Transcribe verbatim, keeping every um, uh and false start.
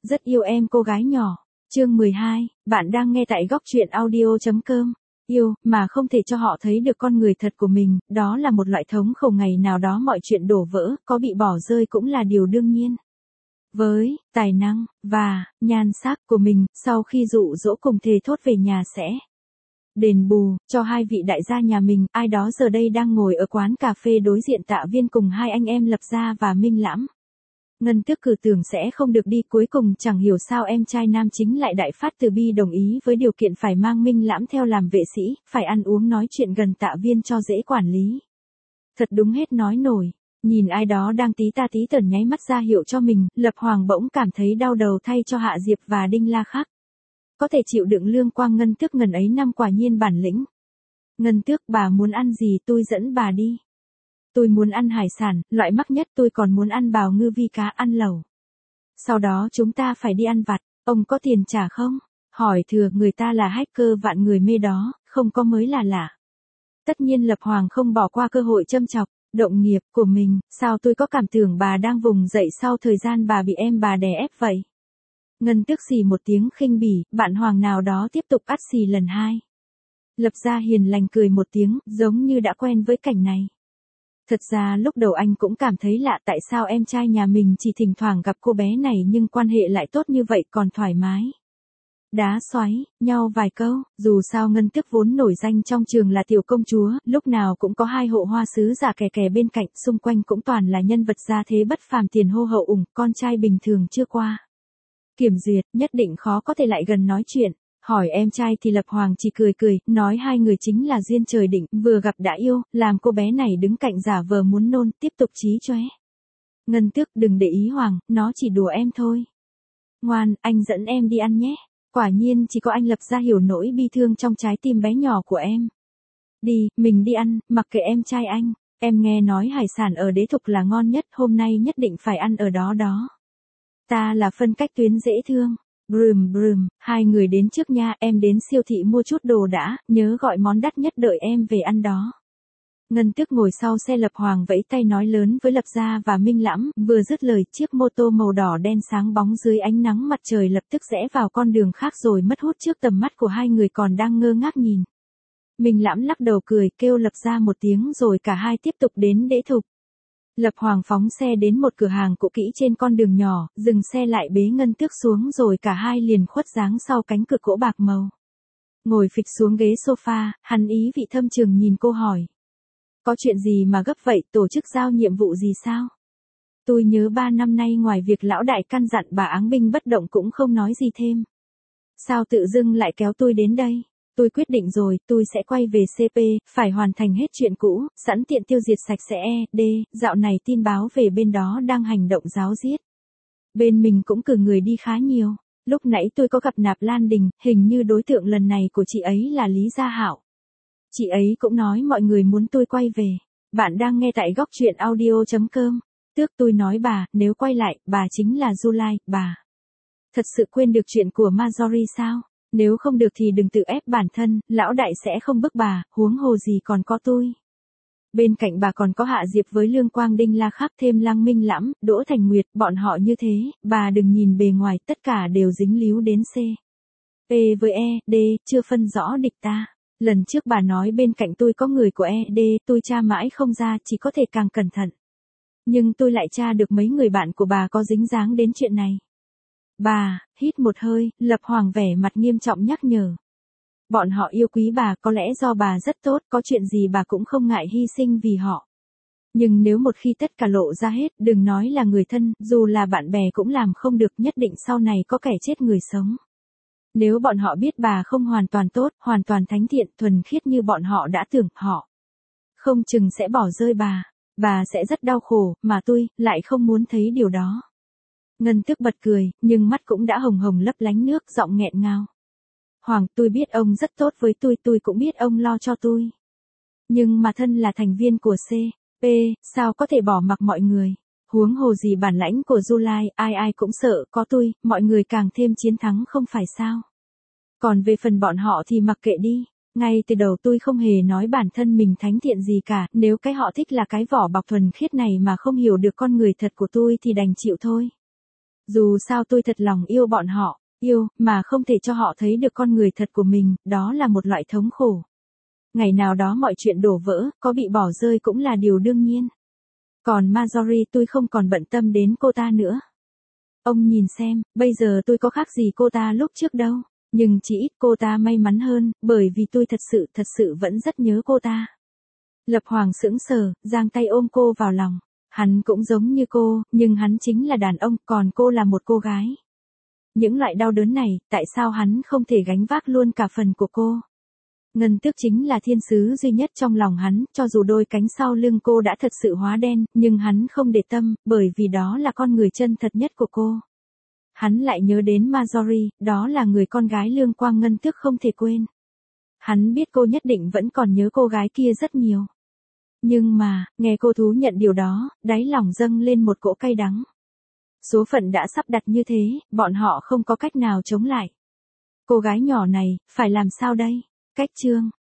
Rất yêu em cô gái nhỏ. Chương mười hai, bạn đang nghe tại góc truyện audio.com. Yêu, mà không thể cho họ thấy được con người thật của mình, đó là một loại thống khổ ngày nào đó mọi chuyện đổ vỡ, có bị bỏ rơi cũng là điều đương nhiên. Với tài năng và nhan sắc của mình, sau khi dụ dỗ cùng thề thốt về nhà sẽ đền bù cho hai vị đại gia nhà mình, ai đó giờ đây đang ngồi ở quán cà phê đối diện Tạ Viên cùng hai anh em Lập Gia và Minh Lãm. Ngân Tước cử tưởng sẽ không được đi, cuối cùng chẳng hiểu sao em trai nam chính lại đại phát từ bi đồng ý với điều kiện phải mang Minh Lãm theo làm vệ sĩ, phải ăn uống nói chuyện gần Tạ Viên cho dễ quản lý. Thật đúng hết nói nổi. Nhìn ai đó đang tí ta tí tởn nháy mắt ra hiệu cho mình, Lập Hoàng bỗng cảm thấy đau đầu thay cho Hạ Diệp và Đinh La Khắc. Có thể chịu đựng lương quang Ngân Tước ngần ấy năm quả nhiên bản lĩnh. Ngân Tước, bà muốn ăn gì tôi dẫn bà đi. Tôi muốn ăn hải sản, loại mắc nhất, tôi còn muốn ăn bào ngư vi cá, ăn lẩu. Sau đó chúng ta phải đi ăn vặt, ông có tiền trả không? Hỏi thừa, người ta là hacker vạn người mê đó, không có mới là lạ. Tất nhiên Lập Hoàng không bỏ qua cơ hội châm chọc, động nghiệp của mình, sao tôi có cảm tưởng bà đang vùng dậy sau thời gian bà bị em bà đè ép vậy? Ngân Tước xì một tiếng khinh bỉ, bạn Hoàng nào đó tiếp tục ắt xì lần hai. Lập Gia hiền lành cười một tiếng, giống như đã quen với cảnh này. Thật ra lúc đầu anh cũng cảm thấy lạ, tại sao em trai nhà mình chỉ thỉnh thoảng gặp cô bé này nhưng quan hệ lại tốt như vậy, còn thoải mái đá xoáy nhau vài câu. Dù sao Ngân Tước vốn nổi danh trong trường là tiểu công chúa, lúc nào cũng có hai hộ hoa sứ giả kè kè bên cạnh, xung quanh cũng toàn là nhân vật gia thế bất phàm, tiền hô hậu ủng, con trai bình thường chưa qua kiểm duyệt, nhất định khó có thể lại gần nói chuyện. Hỏi em trai thì Lập Hoàng chỉ cười cười, nói hai người chính là duyên trời định, vừa gặp đã yêu, làm cô bé này đứng cạnh giả vờ muốn nôn, tiếp tục chí chóe. Ngân Tước, đừng để ý Hoàng, nó chỉ đùa em thôi. Ngoan, anh dẫn em đi ăn nhé. Quả nhiên chỉ có anh Lập Gia hiểu nỗi bi thương trong trái tim bé nhỏ của em. Đi, mình đi ăn, mặc kệ em trai anh. Em nghe nói hải sản ở Đế Thục là ngon nhất, hôm nay nhất định phải ăn ở đó đó. Ta là phân cách tuyến dễ thương. Brùm brùm, hai người đến trước nha, em đến siêu thị mua chút đồ đã, nhớ gọi món đắt nhất đợi em về ăn đó. Ngân Tước ngồi sau xe Lập Hoàng vẫy tay nói lớn với Lập Gia và Minh Lãm, vừa dứt lời chiếc mô tô màu đỏ đen sáng bóng dưới ánh nắng mặt trời lập tức rẽ vào con đường khác rồi mất hút trước tầm mắt của hai người còn đang ngơ ngác nhìn. Minh Lãm lắc đầu cười, kêu Lập Gia một tiếng rồi cả hai tiếp tục đến Đế Thục. Lập Hoàng phóng xe đến một cửa hàng cũ kỹ trên con đường nhỏ, dừng xe lại bế Ngân Tước xuống rồi cả hai liền khuất dáng sau cánh cửa gỗ bạc màu. Ngồi phịch xuống ghế sofa, hắn ý vị thâm trường nhìn cô hỏi. Có chuyện gì mà gấp vậy, tổ chức giao nhiệm vụ gì sao? Tôi nhớ ba năm nay ngoài việc lão đại căn dặn bà áng binh bất động cũng không nói gì thêm. Sao tự dưng lại kéo tôi đến đây? Tôi quyết định rồi, tôi sẽ quay về xê pê, phải hoàn thành hết chuyện cũ, sẵn tiện tiêu diệt sạch sẽ e, D, dạo này tin báo về bên đó đang hành động ráo riết. Bên mình cũng cử người đi khá nhiều, lúc nãy tôi có gặp Nạp Lan Đình, hình như đối tượng lần này của chị ấy là Lý Gia Hạo. Chị ấy cũng nói mọi người muốn tôi quay về. Bạn đang nghe tại góc truyện audio.com. Tước, tôi nói bà, nếu quay lại, bà chính là July, bà. Thật sự quên được chuyện của Marjorie sao? Nếu không được thì đừng tự ép bản thân, lão đại sẽ không bức bà, huống hồ gì còn có tôi. Bên cạnh bà còn có Hạ Diệp với Lương Quang, Đinh La Khắc, thêm Lăng Minh Lãm, Đỗ Thành Nguyệt, bọn họ như thế, bà đừng nhìn bề ngoài, tất cả đều dính líu đến C. P với E, D, chưa phân rõ địch ta. Lần trước bà nói bên cạnh tôi có người của E, D, tôi tra mãi không ra, chỉ có thể càng cẩn thận. Nhưng tôi lại tra được mấy người bạn của bà có dính dáng đến chuyện này. Bà, hít một hơi, Lập Hoàng vẻ mặt nghiêm trọng nhắc nhở. Bọn họ yêu quý bà, có lẽ do bà rất tốt, có chuyện gì bà cũng không ngại hy sinh vì họ. Nhưng nếu một khi tất cả lộ ra hết, đừng nói là người thân, dù là bạn bè cũng làm không được, nhất định sau này có kẻ chết người sống. Nếu bọn họ biết bà không hoàn toàn tốt, hoàn toàn thánh thiện, thuần khiết như bọn họ đã tưởng, họ không chừng sẽ bỏ rơi bà. Bà sẽ rất đau khổ, mà tôi lại không muốn thấy điều đó. Ngân Tước bật cười, nhưng mắt cũng đã hồng hồng lấp lánh nước, giọng nghẹn ngào. Hoàng, tôi biết ông rất tốt với tôi, tôi cũng biết ông lo cho tôi. Nhưng mà thân là thành viên của C P, sao có thể bỏ mặc mọi người? Huống hồ gì bản lãnh của July, ai ai cũng sợ, có tôi, mọi người càng thêm chiến thắng không phải sao? Còn về phần bọn họ thì mặc kệ đi. Ngay từ đầu tôi không hề nói bản thân mình thánh thiện gì cả, nếu cái họ thích là cái vỏ bọc thuần khiết này mà không hiểu được con người thật của tôi thì đành chịu thôi. Dù sao tôi thật lòng yêu bọn họ, yêu, mà không thể cho họ thấy được con người thật của mình, đó là một loại thống khổ. Ngày nào đó mọi chuyện đổ vỡ, có bị bỏ rơi cũng là điều đương nhiên. Còn Marjorie tôi không còn bận tâm đến cô ta nữa. Ông nhìn xem, bây giờ tôi có khác gì cô ta lúc trước đâu, nhưng chỉ ít cô ta may mắn hơn, bởi vì tôi thật sự thật sự vẫn rất nhớ cô ta. Lập Hoàng sững sờ, giang tay ôm cô vào lòng. Hắn cũng giống như cô, nhưng hắn chính là đàn ông, còn cô là một cô gái. Những loại đau đớn này, tại sao hắn không thể gánh vác luôn cả phần của cô? Ngân Tước chính là thiên sứ duy nhất trong lòng hắn, cho dù đôi cánh sau lưng cô đã thật sự hóa đen, nhưng hắn không để tâm, bởi vì đó là con người chân thật nhất của cô. Hắn lại nhớ đến Marjorie, đó là người con gái lương quang Ngân Tước không thể quên. Hắn biết cô nhất định vẫn còn nhớ cô gái kia rất nhiều. Nhưng mà, nghe cô thú nhận điều đó, đáy lòng dâng lên một cỗ cay đắng. Số phận đã sắp đặt như thế, bọn họ không có cách nào chống lại. Cô gái nhỏ này, phải làm sao đây? Cách chương